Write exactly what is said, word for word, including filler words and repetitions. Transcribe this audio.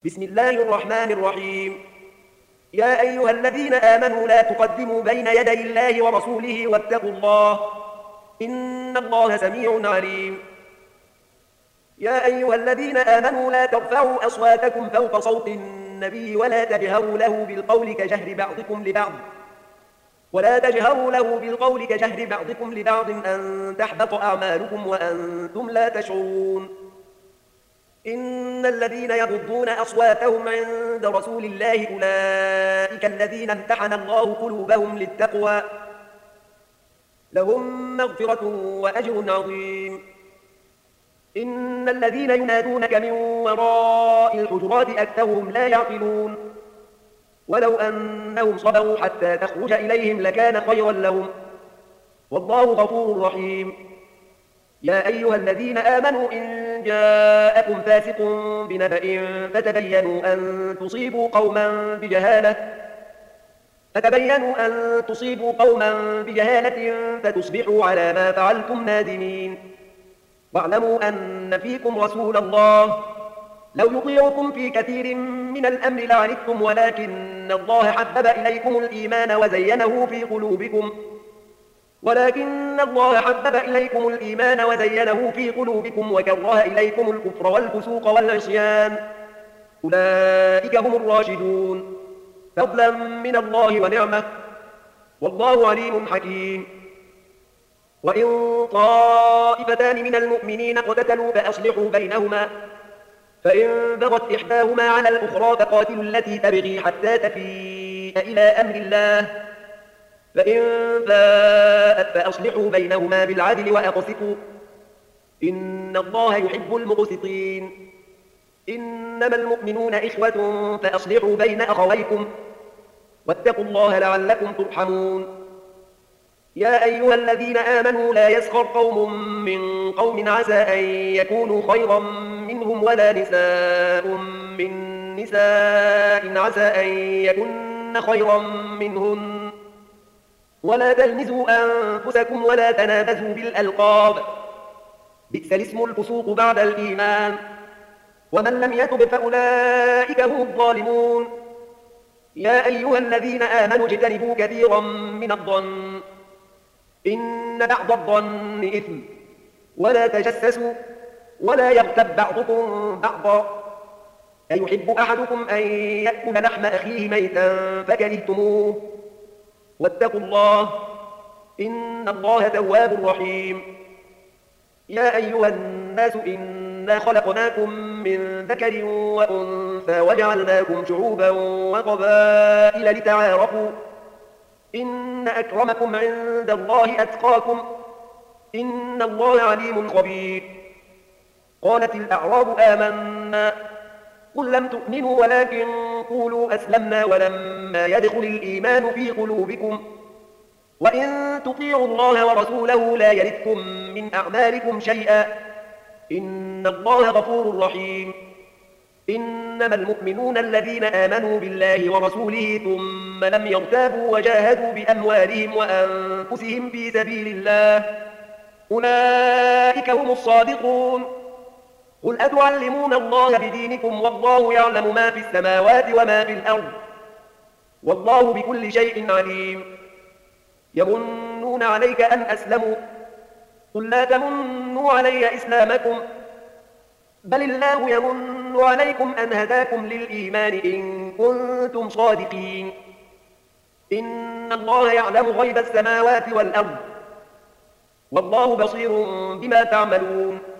بسم الله الرحمن الرحيم. يا أيها الذين آمنوا لا تقدموا بين يدي الله ورسوله واتقوا الله إن الله سميع عليم. يا أيها الذين آمنوا لا ترفعوا أصواتكم فوق صوت النبي ولا تجهروا له بالقول كجهر بعضكم لبعض ولا تجهروا له بالقول كجهر بعضكم لبعض أن تحبط أعمالكم وأنتم لا تشعرون. إن الذين يغضون أصواتهم عند رسول الله أولئك الذين امتحن الله قلوبهم للتقوى لهم مغفرة وأجر عظيم. إن الذين ينادونك من وراء الحجرات أكثرهم لا يعقلون ولو أنهم صبروا حتى تخرج إليهم لكان خيرا لهم والله غفور رحيم. يا أيها الذين آمنوا إن جاءكم فاسق بنبأ فتبينوا أن تصيبوا قوما بجهالة فتبينوا أن تصيبوا قوما بجهالة فتصبحوا على ما فعلتم نادمين. واعلموا أن فيكم رسول الله لو يطيعكم في كثير من الأمر لعنتم ولكن الله حبب إليكم الإيمان وزينه في قلوبكم ولكن الله حبب إليكم الإيمان وزينه في قلوبكم وكره إليكم الكفر والفسوق والعصيان أولئك هم الراشدون فضلا من الله ونعمة والله عليم حكيم. وإن طائفتان من المؤمنين اقتتلوا فأصلحوا بينهما فإن بغت إحداهما على الأخرى فقاتلوا التي تبغي حتى تفيء إلى أمر الله فإن فاءت فأصلحوا بينهما بالعدل وأقسطوا إن الله يحب المقسطين. إنما المؤمنون إخوة فأصلحوا بين أخويكم واتقوا الله لعلكم ترحمون. يا أيها الذين آمنوا لا يسخر قوم من قوم عسى أن يكونوا خيرا منهم ولا نساء من نساء عسى أن يكن خيرا منهن ولا تلمزوا أنفسكم ولا تنابزوا بالألقاب بئس الاسم الفسوق بعد الإيمان ومن لم يتب فأولئك هم الظالمون. يا أيها الذين آمنوا اجتنبوا كثيرا من الظن إن بعض الظن إثم ولا تجسسوا ولا يغتب بعضكم بعضا أيحب أحدكم أن يأكل لحم أخيه ميتا فكرهتموه واتقوا الله إن الله تواب رحيم. يا أيها الناس إنا خلقناكم من ذكر وأنثى وجعلناكم شعوبا وقبائل لتعارفوا إن أكرمكم عند الله أتقاكم إن الله عليم خبير. قالت الأعراب آمنا قل لم تؤمنوا ولكن قولوا أسلمنا ولما يدخل الإيمان في قلوبكم وإن تطيعوا الله ورسوله لا يلدكم من أعمالكم شيئا إن الله غفور رحيم. إنما المؤمنون الذين آمنوا بالله ورسوله ثم لم يرتابوا وجاهدوا بأموالهم وأنفسهم في سبيل الله أولئك هم الصادقون. قل أتعلمون الله بدينكم والله يعلم ما في السماوات وما في الأرض والله بكل شيء عليم. يمنون عليك أن أسلموا قل لا تمنوا علي إسلامكم بل الله يمن عليكم أن هداكم للإيمان إن كنتم صادقين. إن الله يعلم غيب السماوات والأرض والله بصير بما تعملون.